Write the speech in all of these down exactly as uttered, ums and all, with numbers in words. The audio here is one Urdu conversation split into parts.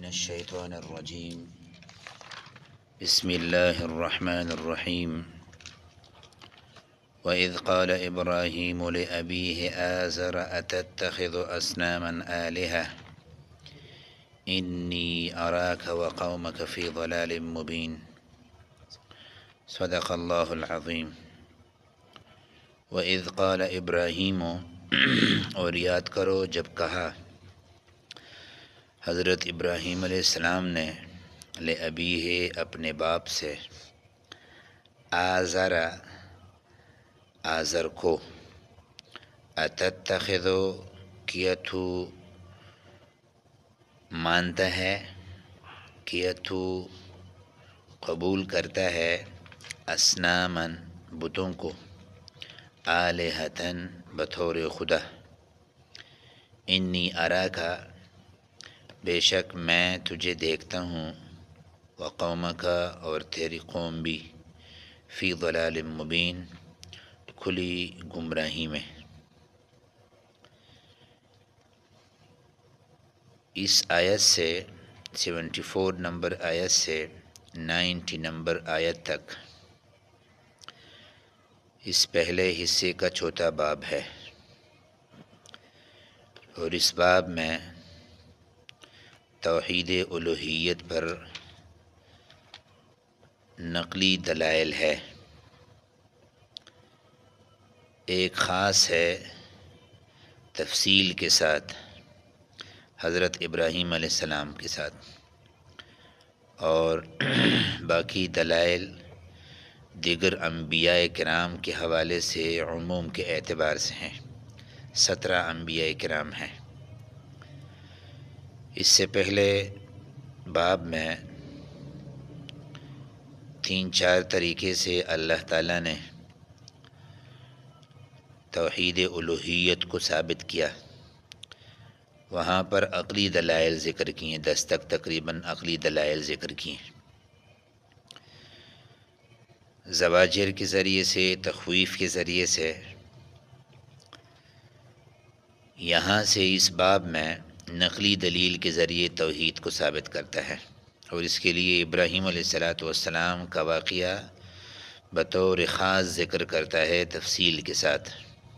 من الشيطان الرجيم بسم الله الرحمن الرحيم وإذ قال إبراهيم لأبيه آزر أتتخذ أصناما آلهة إني أراك وقومك في ضلال مبين صدق الله العظيم وإذ قال إبراهيم اور یاد کرو جب کہا حضرت ابراہیم علیہ السلام نے لأبیہ اپنے باپ سے آزر آزر کو اتتخذ کیا تو مانتا ہے کیا تو قبول کرتا ہے اصناماً بتوں کو آلہتاً بطور خدا انی اراکا بے شک میں تجھے دیکھتا ہوں وقومکا اور تیری قوم بھی فی ضلال مبین کھلی گمراہی میں۔ اس آیت سے سیونٹی فور نمبر آیت سے نائنٹی نمبر آیت تک اس پہلے حصے کا چوتھا باب ہے، اور اس باب میں توحید الوہیت پر نقلی دلائل ہے۔ ایک خاص ہے تفصیل کے ساتھ حضرت ابراہیم علیہ السلام کے ساتھ، اور باقی دلائل دیگر انبیاء کرام کے حوالے سے عموم کے اعتبار سے ہیں۔ سترہ انبیاء کرام ہیں۔ اس سے پہلے باب میں تین چار طریقے سے اللہ تعالیٰ نے توحید الوہیت کو ثابت کیا، وہاں پر عقلی دلائل ذکر کیے، دس تک تقریباً عقلی دلائل ذکر کیے، زواجر کے ذریعے سے، تخویف کے ذریعے سے۔ یہاں سے اس باب میں نقلی دلیل کے ذریعے توحید کو ثابت کرتا ہے، اور اس کے لیے ابراہیم علیہ الصلاۃ والسلام کا واقعہ بطور خاص ذکر کرتا ہے تفصیل کے ساتھ۔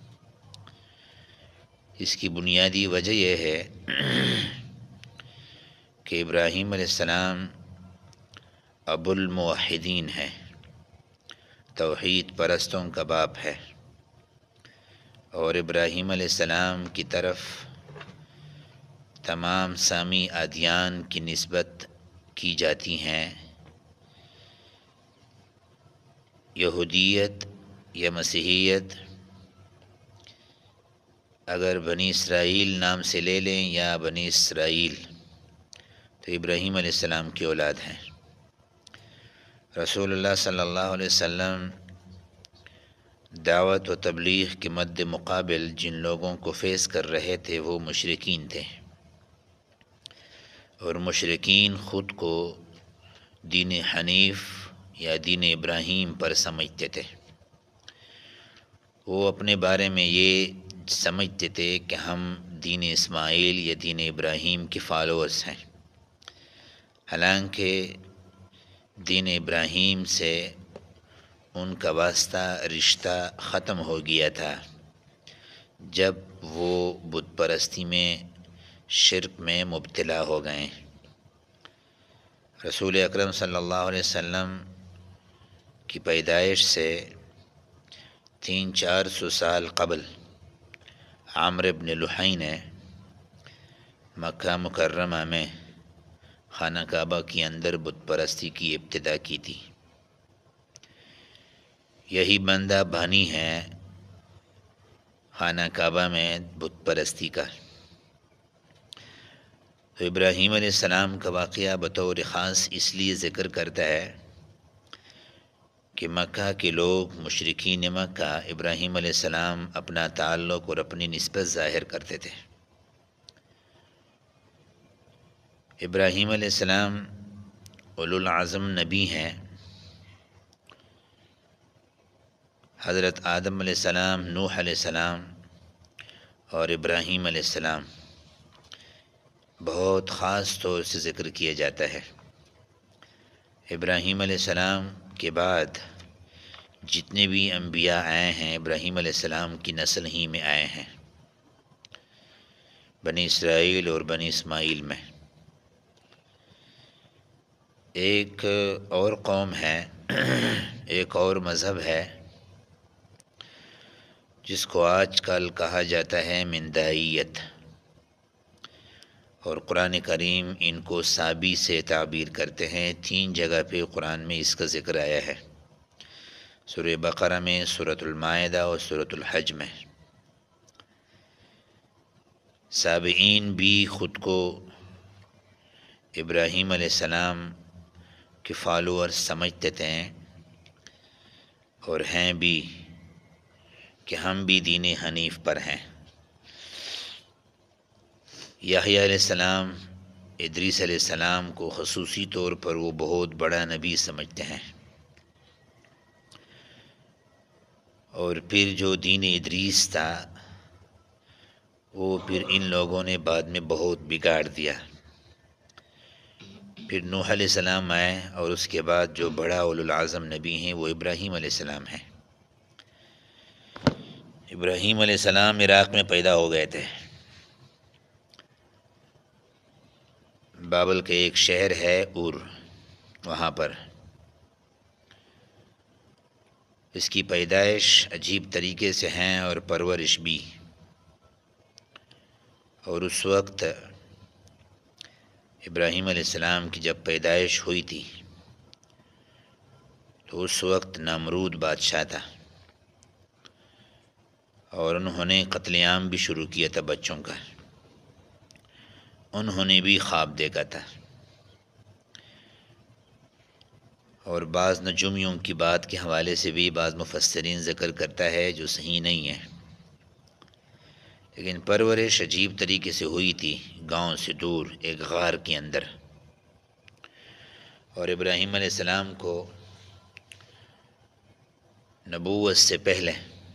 اس کی بنیادی وجہ یہ ہے کہ ابراہیم علیہ السلام ابو الموحدین ہے، توحید پرستوں کا باپ ہے، اور ابراہیم علیہ السلام کی طرف تمام سامی ادیان کی نسبت کی جاتی ہیں، یہودیت یا مسیحیت اگر بنی اسرائیل نام سے لے لیں یا بنی اسرائیل، تو ابراہیم علیہ السلام کی اولاد ہیں۔ رسول اللہ صلی اللہ علیہ وسلم دعوت و تبلیغ کے مد مقابل جن لوگوں کو فیس کر رہے تھے وہ مشرکین تھے، اور مشرکین خود کو دین حنیف یا دین ابراہیم پر سمجھتے تھے۔ وہ اپنے بارے میں یہ سمجھتے تھے کہ ہم دین اسماعیل یا دین ابراہیم کے فالوورز ہیں، حالانکہ دین ابراہیم سے ان کا واسطہ رشتہ ختم ہو گیا تھا جب وہ بت پرستی میں شرک میں مبتلا ہو گئے۔ رسول اکرم صلی اللہ علیہ وسلم کی پیدائش سے تین چار سو سال قبل عامر بن لحی نے مکہ مکرمہ میں خانہ کعبہ کے اندر بت پرستی کی ابتدا کی تھی۔ یہی بندہ بانی ہے خانہ کعبہ میں بت پرستی کا۔ تو ابراہیم علیہ السلام کا واقعہ بطور خاص اس لیے ذکر کرتا ہے کہ مکہ کے لوگ مشرکین مکہ ابراہیم علیہ السلام اپنا تعلق اور اپنی نسبت ظاہر کرتے تھے۔ ابراہیم علیہ السلام اولو العزم نبی ہیں، حضرت آدم علیہ السلام، نوح علیہ السلام اور ابراہیم علیہ السلام، بہت خاص طور سے ذکر کیا جاتا ہے۔ ابراہیم علیہ السلام کے بعد جتنے بھی انبیاء آئے ہیں ابراہیم علیہ السلام کی نسل ہی میں آئے ہیں، بنی اسرائیل اور بنی اسماعیل میں۔ ایک اور قوم ہے، ایک اور مذہب ہے جس کو آج کل کہا جاتا ہے مندائیت، اور قرآن کریم ان کو سابی سے تعبیر کرتے ہیں۔ تین جگہ پہ قرآن میں اس کا ذکر آیا ہے، سورہ بقرہ میں، سورۃ المائدہ اور سورۃ الحج میں۔ سابعین بھی خود کو ابراہیم علیہ السلام کے فالوور سمجھتے تھے اور ہیں بھی کہ ہم بھی دین حنیف پر ہیں۔ یحییٰ علیہ السلام، ادریس علیہ السلام کو خصوصی طور پر وہ بہت بڑا نبی سمجھتے ہیں، اور پھر جو دین ادریس تھا وہ پھر ان لوگوں نے بعد میں بہت بگاڑ دیا۔ پھر نوح علیہ السلام آئے، اور اس کے بعد جو بڑا اولو العظم نبی ہیں وہ ابراہیم علیہ السلام ہیں۔ ابراہیم علیہ السلام عراق میں پیدا ہو گئے تھے۔ بابل کے ایک شہر ہے اور وہاں پر اس کی پیدائش عجیب طریقے سے ہیں اور پرورش بھی۔ اور اس وقت ابراہیم علیہ السلام کی جب پیدائش ہوئی تھی تو اس وقت نمرود بادشاہ تھا، اور انہوں نے قتل عام بھی شروع کیا تھا بچوں کا۔ انہوں نے بھی خواب دیکھا تھا، اور بعض نجومیوں کی بات کے حوالے سے بھی بعض مفسرین ذکر کرتا ہے جو صحیح نہیں ہے، لیکن پرورش عجیب طریقے سے ہوئی تھی گاؤں سے دور ایک غار کے اندر۔ اور ابراہیم علیہ السلام کو نبوت سے پہلے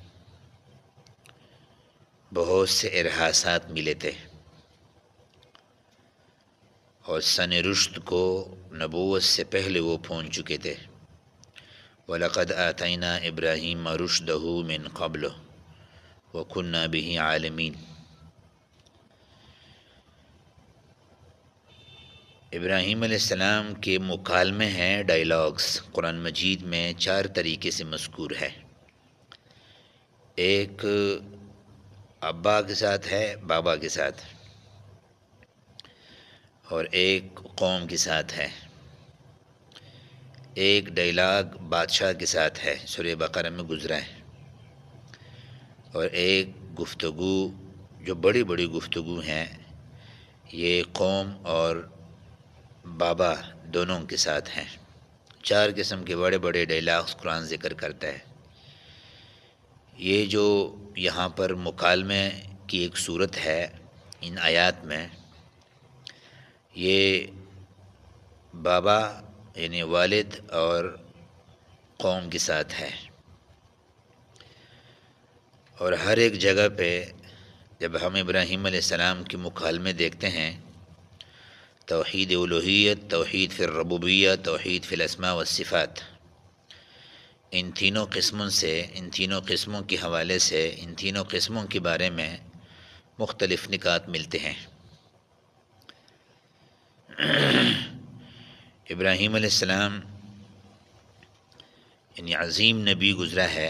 بہت سے ارہاسات ملے تھے، اور سن رشد کو نبوت سے پہلے وہ پہنچ چکے تھے۔ وَلَقَدْ آتَيْنَا إِبْرَاهِيمَ رُشْدَهُ مِنْ قَبْلُ وَكُنَّا بِهِ عَالِمِينَ۔ ابراہیم علیہ السلام کے مکالمے ہیں، ڈائیلاگز، قرآن مجید میں چار طریقے سے مذکور ہے۔ ایک ابا کے ساتھ ہے، بابا کے ساتھ، اور ایک قوم کے ساتھ ہے۔ ایک ڈائیلاگ بادشاہ کے ساتھ ہے، سورہ بقرہ میں گزرا ہے، اور ایک گفتگو جو بڑی بڑی گفتگو ہیں یہ قوم اور بابا دونوں کے ساتھ ہیں۔ چار قسم کے بڑے بڑے ڈائیلاگز قرآن ذکر کرتا ہے۔ یہ جو یہاں پر مکالمے کی ایک صورت ہے ان آیات میں، یہ بابا یعنی والد اور قوم کے ساتھ ہے، اور ہر ایک جگہ پہ جب ہم ابراہیم علیہ السلام کے مکالمے دیکھتے ہیں، توحید الوہیت، توحید فی الربوبیہ، توحید فی الاسماء والصفات، ان تینوں قسموں سے ان تینوں قسموں کے حوالے سے ان تینوں قسموں کے بارے میں مختلف نکات ملتے ہیں۔ ابراہیم علیہ السلام یعنی عظیم نبی گزرا ہے،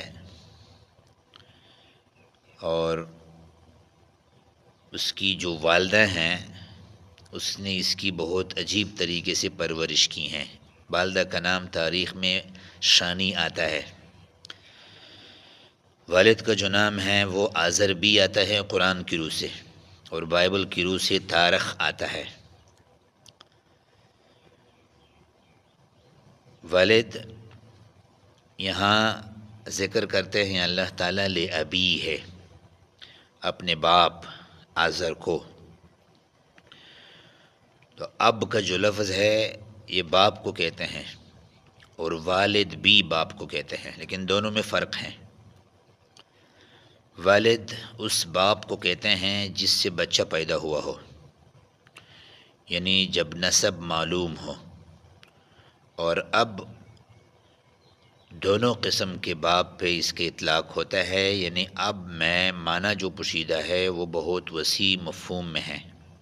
اور اس کی جو والدہ ہیں اس نے اس کی بہت عجیب طریقے سے پرورش کی ہیں۔ والدہ کا نام تاریخ میں شانی آتا ہے، والد کا جو نام ہے وہ آذر بھی آتا ہے قرآن کی روح سے، اور بائبل کی روح سے تارخ آتا ہے۔ والد یہاں ذکر کرتے ہیں اللہ تعالیٰ لے ابی ہے، اپنے باپ آذر کو۔ تو اب کا جو لفظ ہے یہ باپ کو کہتے ہیں، اور والد بھی باپ کو کہتے ہیں، لیکن دونوں میں فرق ہے۔ والد اس باپ کو کہتے ہیں جس سے بچہ پیدا ہوا ہو، یعنی جب نسب معلوم ہو، اور اب دونوں قسم کے باپ پہ اس کے اطلاق ہوتا ہے، یعنی اب میں معنی جو پوشیدہ ہے وہ بہت وسیع مفہوم میں ہے۔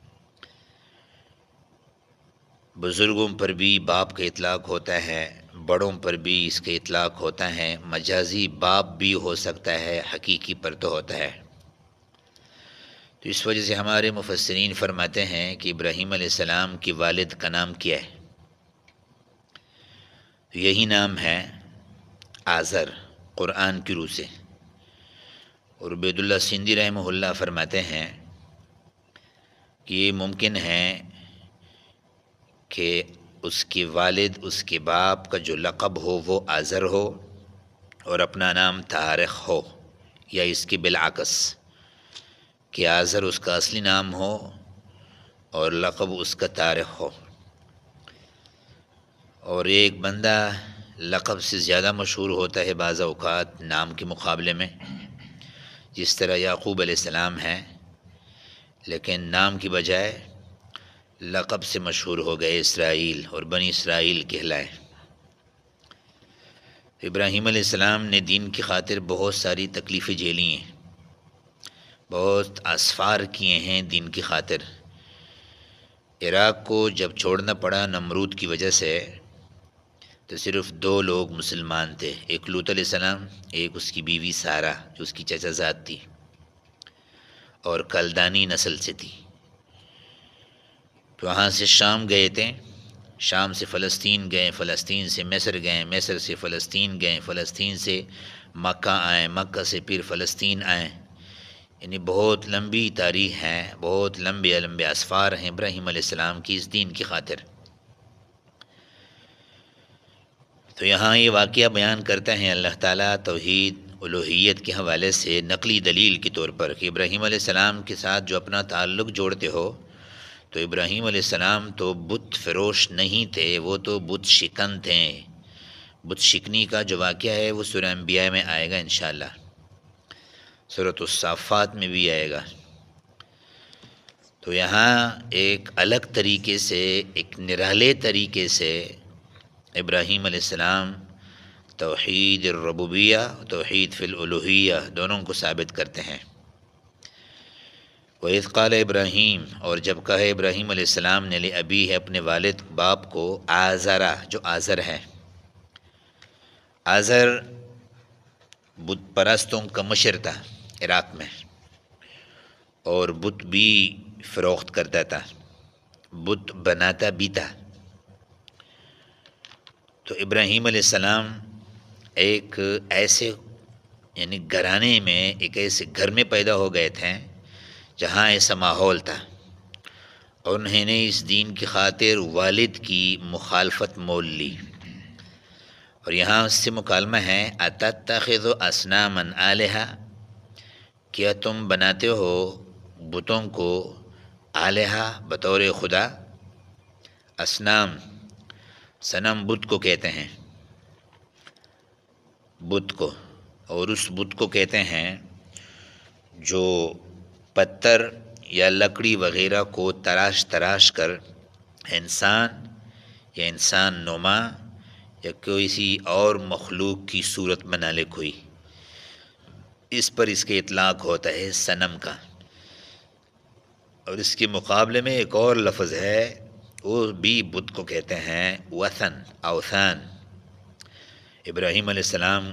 بزرگوں پر بھی باپ کا اطلاق ہوتا ہے، بڑوں پر بھی اس کے اطلاق ہوتا ہے، مجازی باپ بھی ہو سکتا ہے، حقیقی پر تو ہوتا ہے۔ تو اس وجہ سے ہمارے مفسرین فرماتے ہیں کہ ابراہیم علیہ السلام کی والد کا نام کیا ہے؟ یہی نام ہے آزر، قرآن کی روح سے۔ اور عبید اللہ سندھی رحمہ اللہ فرماتے ہیں کہ یہ ممکن ہے کہ اس کے والد، اس کے باپ کا جو لقب ہو وہ آزر ہو اور اپنا نام طارق ہو، یا اس کے بالعکس کہ آزر اس کا اصلی نام ہو اور لقب اس کا طارق ہو۔ اور ایک بندہ لقب سے زیادہ مشہور ہوتا ہے بعض اوقات نام کے مقابلے میں، جس طرح یعقوب علیہ السلام ہے، لیکن نام کی بجائے لقب سے مشہور ہو گئے، اسرائیل، اور بنی اسرائیل کہلائے۔ ابراہیم علیہ السلام نے دین کی خاطر بہت ساری تکلیفیں جھیلی ہیں، بہت اسفار کیے ہیں دین کی خاطر۔ عراق کو جب چھوڑنا پڑا نمرود کی وجہ سے، تو صرف دو لوگ مسلمان تھے، ایک لوط علیہ السلام، ایک اس کی بیوی سارہ جو اس کی چچا زاد تھی اور کلدانی نسل سے تھی۔ تو وہاں سے شام گئے تھے، شام سے فلسطین گئے، فلسطین سے مصر گئے، مصر سے فلسطین گئے، فلسطین سے مکہ آئے، مکہ سے پھر فلسطین آئے۔ یعنی بہت لمبی تاریخ ہے، بہت لمبے لمبے اسفار ہیں ابراہیم علیہ السلام کی اس دین کی خاطر۔ تو یہاں یہ واقعہ بیان کرتا ہے اللہ تعالیٰ توحید الوہیت کے حوالے سے نقلی دلیل کے طور پر کہ ابراہیم علیہ السلام کے ساتھ جو اپنا تعلق جوڑتے ہو، تو ابراہیم علیہ السلام تو بت فروش نہیں تھے، وہ تو بت شکن تھے۔ بت شکنی کا جو واقعہ ہے وہ سورہ انبیاء میں آئے گا انشاءاللہ، سورۃ الصافات میں بھی آئے گا۔ تو یہاں ایک الگ طریقے سے، ایک نرالے طریقے سے ابراہیم علیہ السلام توحید الربوبیہ، توحید فی الالوہیہ دونوں کو ثابت کرتے ہیں۔ وَإِذْ قَالَ ابراہیم، اور جب کہا ابراہیم علیہ السلام نے لِأَبِيهِ ہے اپنے والد باپ کو، آزرا جو آزر ہے۔ آزر بت پرستوں کا مشر تھا عراق میں، اور بت بھی فروخت کرتا تھا، بت بناتا بھی تھا۔ تو ابراہیم علیہ السلام ایک ایسے یعنی گھرانے میں، ایک ایسے گھر میں پیدا ہو گئے تھے جہاں ایسا ماحول تھا، اور انہوں نے اس دین کی خاطر والد کی مخالفت مول لی۔ اور یہاں اس سے مکالمہ ہے، اتتخذ اصناما آلہہ، کیا تم بناتے ہو بتوں کو آلہہ بطور خدا؟ اصنام، صنم بت کو کہتے ہیں، بت کو، اور اس بت کو کہتے ہیں جو پتھر یا لکڑی وغیرہ کو تراش تراش کر انسان یا انسان نما یا کسی اور مخلوق کی صورت بنا لے کوئی، اس پر اس کے اطلاق ہوتا ہے صنم کا۔ اور اس کے مقابلے میں ایک اور لفظ ہے، وہ بھی بت کو کہتے ہیں وثن، اوثان۔ ابراہیم علیہ السلام،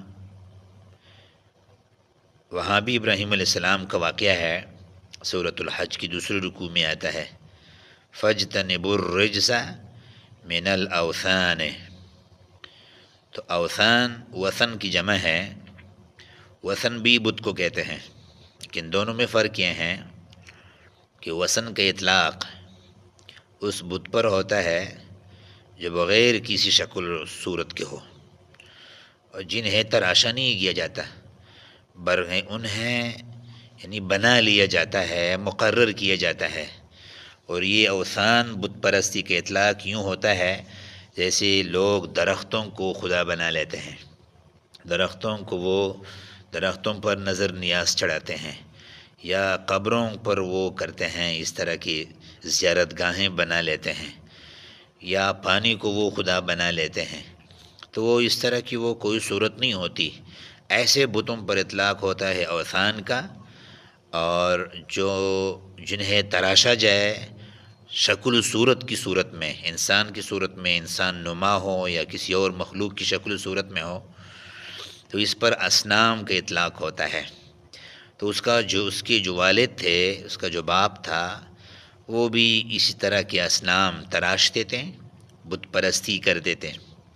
وہاں بھی ابراہیم علیہ السلام کا واقعہ ہے، سورۃ الحج کی دوسری رکوع میں آتا ہے، فَاجْتَنِبُوا الرِّجْسَ مِنَ الْأَوْثَانِ۔ تو اوثان وثن کی جمع ہے، وثن بھی بت کو کہتے ہیں، لیکن دونوں میں فرق یہ ہے کہ وثن کا اطلاق اس بت پر ہوتا ہے جو بغیر کسی شکل و صورت کے ہو، اور جنہیں تراشا نہیں کیا جاتا، برہیں انہیں یعنی بنا لیا جاتا ہے، مقرر کیا جاتا ہے۔ اور یہ اوثان بت پرستی کا اطلاق یوں ہوتا ہے جیسے لوگ درختوں کو خدا بنا لیتے ہیں، درختوں کو وہ درختوں پر نظر نیاز چڑھاتے ہیں، یا قبروں پر وہ کرتے ہیں اس طرح کی زیارت گاہیں بنا لیتے ہیں، یا پانی کو وہ خدا بنا لیتے ہیں، تو وہ اس طرح کی وہ کوئی صورت نہیں ہوتی۔ ایسے بتوں پر اطلاق ہوتا ہے اوثان کا، اور جو جنہیں تراشا جائے شکل و صورت کی صورت میں، انسان کی صورت میں، انسان نما ہو یا کسی اور مخلوق کی شکل و صورت میں ہو، تو اس پر اصنام کا اطلاق ہوتا ہے۔ تو اس کا جو اس کے جو والد تھے، اس کا جو باپ تھا، وہ بھی اسی طرح کے اصنام تراشتے تھے، بت پرستی کرتے تھے۔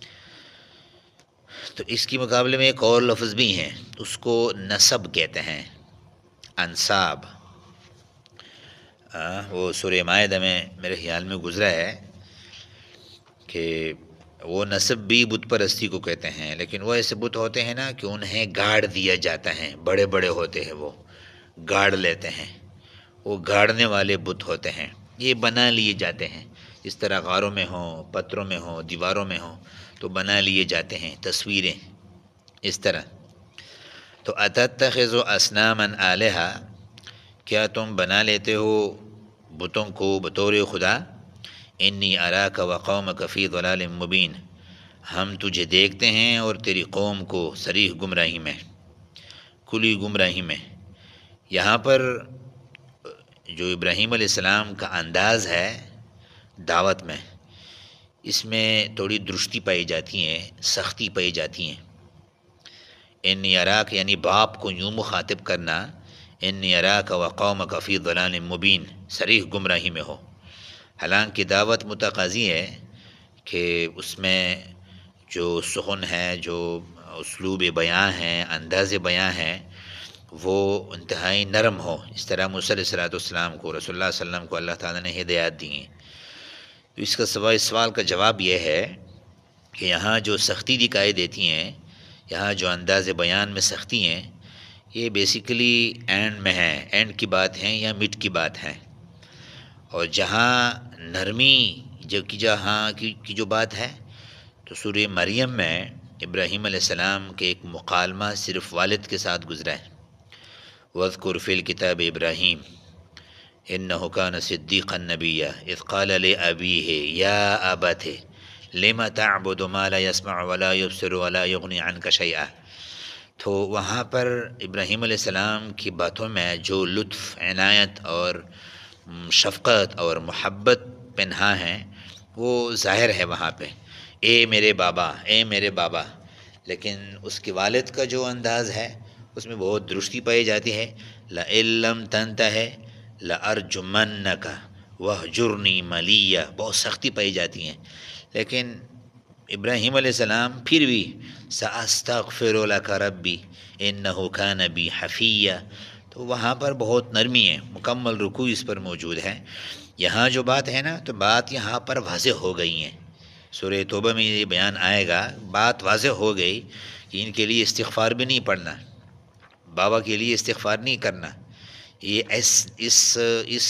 تو اس کے مقابلے میں ایک اور لفظ بھی ہیں، اس کو نسب کہتے ہیں، انساب۔ وہ سورہ مائدہ میں میرے خیال میں گزرا ہے کہ وہ نسب بھی بت پرستی کو کہتے ہیں، لیکن وہ ایسے بت ہوتے ہیں نا کہ انہیں گاڑ دیا جاتا ہے، بڑے بڑے ہوتے ہیں، وہ گاڑ لیتے ہیں، وہ گاڑنے والے بت ہوتے ہیں، یہ بنا لیے جاتے ہیں، اس طرح غاروں میں ہوں، پتھروں میں ہوں، دیواروں میں ہوں، تو بنا لیے جاتے ہیں تصویریں اس طرح۔ تو اتتخذ اصناما آلہہ، کیا تم بنا لیتے ہو بتوں کو بطور خدا؟ انی اراک وقومک فی ضلال مبین، ہم تجھے دیکھتے ہیں اور تیری قوم کو صریح گمراہی میں، کھلی گمراہی میں۔ یہاں پر جو ابراہیم علیہ السلام کا انداز ہے دعوت میں، اس میں تھوڑی درستی پائی جاتی ہیں، سختی پائی جاتی ہیں۔ انی اراک یعنی باپ کو یوں مخاطب کرنا، انی اراک وقومک فی ضلال مبین، صریح گمراہی میں ہو۔ حالانکہ دعوت متقاضی ہے کہ اس میں جو سخن ہے، جو اسلوب بیاں ہے، انداز بیاں ہے، وہ انتہائی نرم ہو۔ اس طرح موسیٰ علیہ الصلوٰۃ والسلام کو، رسول اللہ صلی اللہ علیہ وسلم کو اللہ تعالیٰ نے ہدایات دی ہیں۔ تو اس کا سوال اس سوال کا جواب یہ ہے کہ یہاں جو سختی دکھائی دیتی ہیں، یہاں جو انداز بیان میں سختی ہیں، یہ بیسیکلی اینڈ میں ہے، اینڈ کی بات ہے یا مڈ کی بات ہے۔ اور جہاں نرمی جو کی جہاں کی, کی جو بات ہے، تو سورہ مریم میں ابراہیم علیہ السلام کے ایک مکالمہ صرف والد کے ساتھ گزرا ہے۔ وَاذْكُرْ فِي الْكِتَابِ إِبْرَاهِيمَ إِنَّهُ كَانَ صِدِّيقًا نَبِيًّا إِذْ قَالَ لِأَبِيهِ يَا أَبَتِ لِمَ تَعْبُدُ مَا لَا يَسْمَعُ وَلَا يُبْصِرُ وَلَا يُغْنِي عَنْكَ شَيْئًا۔ تو وہاں پر ابراہیم علیہ السلام کی باتوں میں جو لطف، عنایت اور شفقت اور محبت پنہا ہیں، وہ ظاہر ہے وہاں پہ، اے میرے بابا، اے میرے بابا۔ لیکن اس کے والد کا جو انداز ہے، اس میں بہت درستی پائی جاتی ہے۔ لَئِن لَّمْ تَنْتَهِ لَأَرْجُمَنَّكَ وَاهْجُرْنِي مَلِيًّا، بہت سختی پائی جاتی ہیں۔ لیکن ابراہیم علیہ السلام پھر بھی سَأَسْتَغْفِرُ لَكَ رَبِّي إِنَّهُ كَانَ بِي حَفِيًّا، تو وہاں پر بہت نرمی ہے، مکمل رکوع اس پر موجود ہے۔ یہاں جو بات ہے نا، تو بات یہاں پر واضح ہو گئی ہیں۔ سورہ توبہ میں یہ بیان آئے گا، بات واضح ہو گئی کہ ان کے لیے استغفار بھی نہیں پڑھنا، بابا کے لیے استغفار نہیں کرنا۔ یہ اس اس اس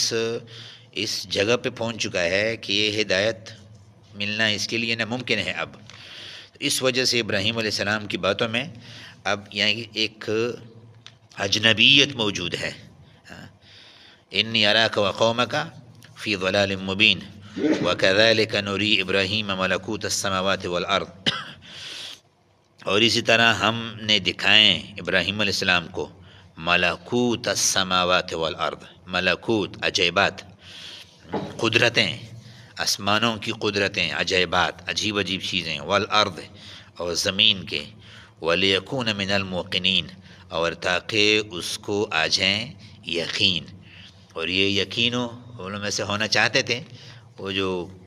اس جگہ پہ پہنچ چکا ہے کہ یہ ہدایت ملنا اس کے لیے ناممکن ہے اب۔ اس وجہ سے ابراہیم علیہ السلام کی باتوں میں اب یعنی ایک اجنبیت موجود ہے۔ انی اراک وقومک فی ضلال مبین وکذلک نری ابراہیم ملکوت السماوات والارض، اور اسی طرح ہم نے دکھائیں ابراہیم علیہ السلام کو ملکوت السماوات والارض، ملکوت عجائبات، قدرتیں، آسمانوں کی قدرتیں، عجائبات، عجیب عجیب چیزیں، والارض، اور زمین کے، ولیکون من الموقنین، اور تاکہ اس کو آ جائیں یقین۔ اور یہ یقینوں ان میں سے ہونا چاہتے تھے، وہ جو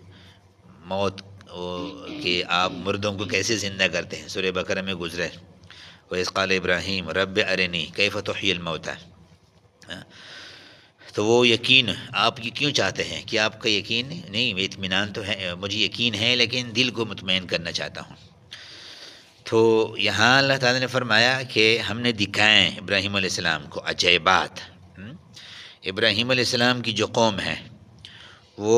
موت کہ آپ مردوں کو کیسے زندہ کرتے ہیں، سورہ بقرہ میں گزرے، وَإِذْ قَالَ إِبْرَاهِيمُ رَبِّ أَرِنِي كَيْفَ تُحْيِي الْمَوْتَى۔ تو وہ یقین آپ یہ کیوں چاہتے ہیں کہ آپ کا یقین نہیں، اطمینان تو ہے، مجھے یقین ہے، لیکن دل کو مطمئن کرنا چاہتا ہوں۔ تو یہاں اللہ تعالیٰ نے فرمایا کہ ہم نے دکھائیں ابراہیم علیہ السلام کو عجائبات۔ ابراہیم علیہ السلام کی جو قوم ہے، وہ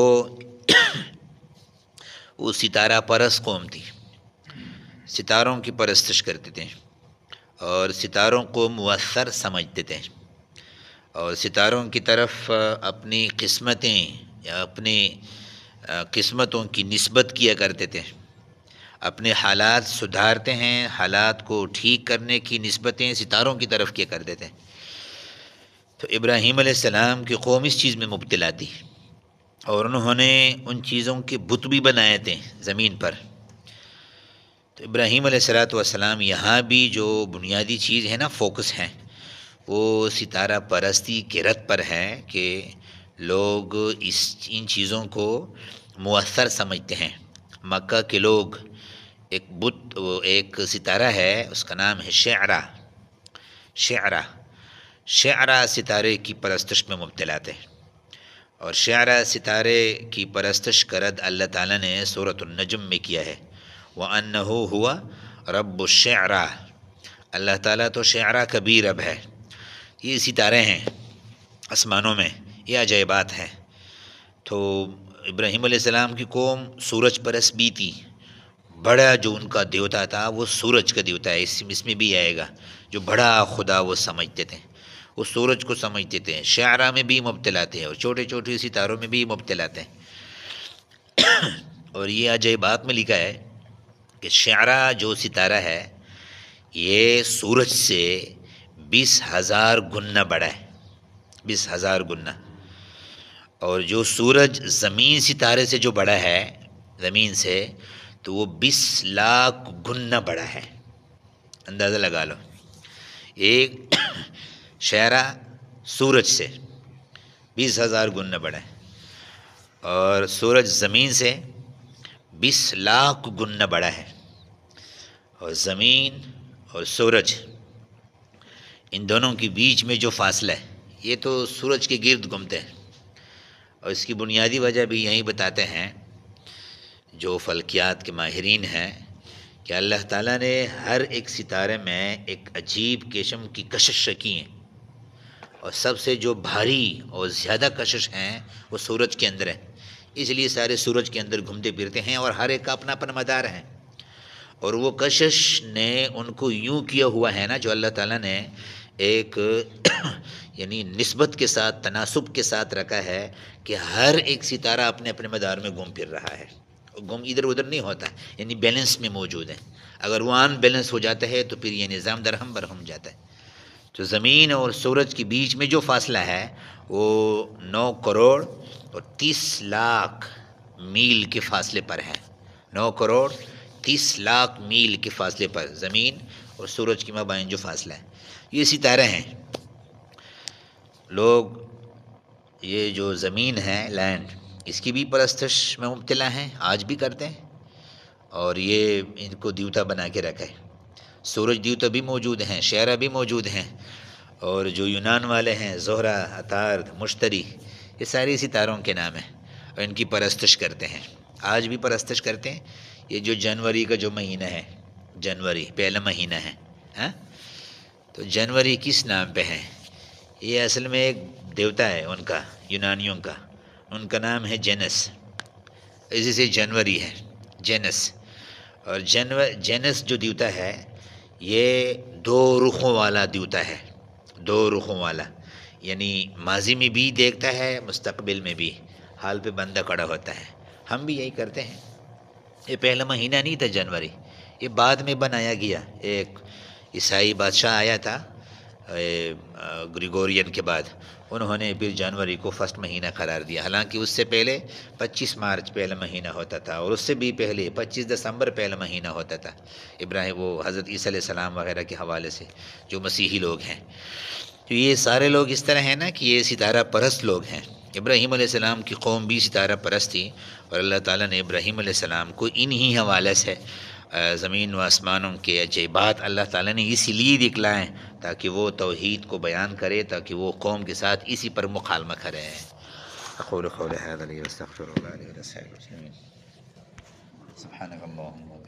وہ ستارہ پرست قوم تھی، ستاروں کی پرستش کرتے تھے، اور ستاروں کو مؤثر سمجھتے تھے، اور ستاروں کی طرف اپنی قسمتیں اپنی قسمتوں کی نسبت کیا کرتے تھے، اپنے حالات سدھارتے ہیں، حالات کو ٹھیک کرنے کی نسبتیں ستاروں کی طرف کیا کرتے تھے۔ تو ابراہیم علیہ السلام کی قوم اس چیز میں مبتلا تھی، اور انہوں نے ان چیزوں کے بت بھی بنائے تھے زمین پر۔ تو ابراہیم علیہ الصلوۃ والسلام یہاں بھی جو بنیادی چیز ہے نا، فوکس ہیں، وہ ستارہ پرستی کے رد پر ہے کہ لوگ اس ان چیزوں کو مؤثر سمجھتے ہیں۔ مکہ کے لوگ ایک بت ایک ستارہ ہے، اس کا نام ہے شعرہ شعرہ شعرہ ستارے کی پرستش میں مبتلا تھے، اور شعرہ ستارے کی پرستش کا رد اللہ تعالیٰ نے سورۃ النجم میں کیا ہے، وَأَنَّهُ هُوَ رَبُّ الشِّعْرَىٰ۔ اللہ تعالیٰ تو شعرہ کا بھی رب ہے۔ یہ ستارے ہیں آسمانوں میں، یہ عجائبات ہیں۔ تو ابراہیم علیہ السلام کی قوم سورج پرست بھی تھی، بڑا جو ان کا دیوتا تھا وہ سورج کا دیوتا ہے، اس اس میں بھی آئے گا، جو بڑا خدا وہ سمجھتے تھے، وہ سورج کو سمجھتے تھے۔ شعرہ میں بھی مبتلا تھے، اور چھوٹے چھوٹے ستاروں میں بھی مبتلا تھے۔ اور یہ عجائبات میں لکھا ہے کہ شعرہ جو ستارہ ہے یہ سورج سے بیس ہزار گنا بڑا ہے، بیس ہزار گنا۔ اور جو سورج زمین ستارے سے جو بڑا ہے زمین سے، تو وہ بیس لاکھ گنا بڑا ہے۔ اندازہ لگا لو، ایک شعرہ سورج سے بیس ہزار گنا بڑا ہے، اور سورج زمین سے بیس لاکھ گنا بڑا ہے۔ اور زمین اور سورج، ان دونوں کے بیچ میں جو فاصلہ ہے، یہ تو سورج کے گرد گھومتے ہیں، اور اس کی بنیادی وجہ بھی یہی بتاتے ہیں جو فلکیات کے ماہرین ہیں کہ اللہ تعالیٰ نے ہر ایک ستارے میں ایک عجیب قسم کی کشش رکھی ہیں، اور سب سے جو بھاری اور زیادہ کشش ہیں وہ سورج کے اندر ہے، اس لیے سارے سورج کے اندر گھومتے پھرتے ہیں، اور ہر ایک کا اپنا اپنا مدار ہے۔ اور وہ کشش نے ان کو یوں کیا ہوا ہے نا، جو اللہ تعالیٰ نے ایک یعنی نسبت کے ساتھ، تناسب کے ساتھ رکھا ہے کہ ہر ایک ستارہ اپنے اپنے مدار میں گھوم پھر رہا ہے، گھوم ادھر ادھر نہیں ہوتا ہے، یعنی بیلنس میں موجود ہے۔ اگر وہ ان بیلنس ہو جاتا ہے تو پھر یہ نظام درہم برہم جاتا ہے۔ تو زمین اور سورج کے بیچ میں جو فاصلہ ہے وہ نو کروڑ اور تیس لاکھ میل کے فاصلے پر ہے، نو کروڑ تیس لاکھ میل کے فاصلے پر زمین اور سورج کے مابین جو فاصلہ ہے، یہ ستارے ہیں۔ لوگ یہ جو زمین ہے، لینڈ، اس کی بھی پرستش میں مبتلا ہیں، آج بھی کرتے ہیں، اور یہ ان کو دیوتا بنا کے رکھا ہے۔ سورج دیوتا بھی موجود ہیں، شعرہ بھی موجود ہیں، اور جو یونان والے ہیں، زہرہ، عطارد، مشتری، یہ ساری ستاروں کے نام ہیں، اور ان کی پرستش کرتے ہیں، آج بھی پرستش کرتے ہیں۔ یہ جو جنوری کا جو مہینہ ہے، جنوری پہلا مہینہ ہے، ہاں، تو جنوری کس نام پہ ہے؟ یہ اصل میں ایک دیوتا ہے ان کا، یونانیوں کا، ان کا نام ہے جینس، اسی سے جنوری ہے، جینس۔ اور جنو جینس جو دیوتا ہے یہ دو رخوں والا دیوتا ہے، دو رخوں والا، یعنی ماضی میں بھی دیکھتا ہے، مستقبل میں بھی، حال پہ بندہ کھڑا ہوتا ہے۔ ہم بھی یہی کرتے ہیں۔ یہ پہلا مہینہ نہیں تھا جنوری، یہ بعد میں بنایا گیا، ایک عیسائی بادشاہ آیا تھا گریگورین کے بعد، انہوں نے پھر جنوری کو فرسٹ مہینہ قرار دیا، حالانکہ اس سے پہلے پچیس مارچ پہلا مہینہ ہوتا تھا، اور اس سے بھی پہلے پچیس دسمبر پہلا مہینہ ہوتا تھا، ابراہیم وہ حضرت عیسیٰ علیہ السلام وغیرہ کے حوالے سے جو مسیحی لوگ ہیں۔ تو یہ سارے لوگ اس طرح ہیں نا کہ یہ ستارہ پرست لوگ ہیں۔ ابراہیم علیہ السلام کی قوم بھی ستارہ پرست تھی، اور اللہ تعالیٰ نے ابراہیم علیہ السلام کو انہی حوالے سے زمین و آسمانوں کے عجائبات اللہ تعالیٰ نے اسی لیے دکھلائیں تاکہ وہ توحید کو بیان کرے، تاکہ وہ قوم کے ساتھ اسی پر مکالمہ کرے۔ اقول قولی ھذا واستغفر اللہ لی ولسائر المسلمین۔ سبحانک اللہم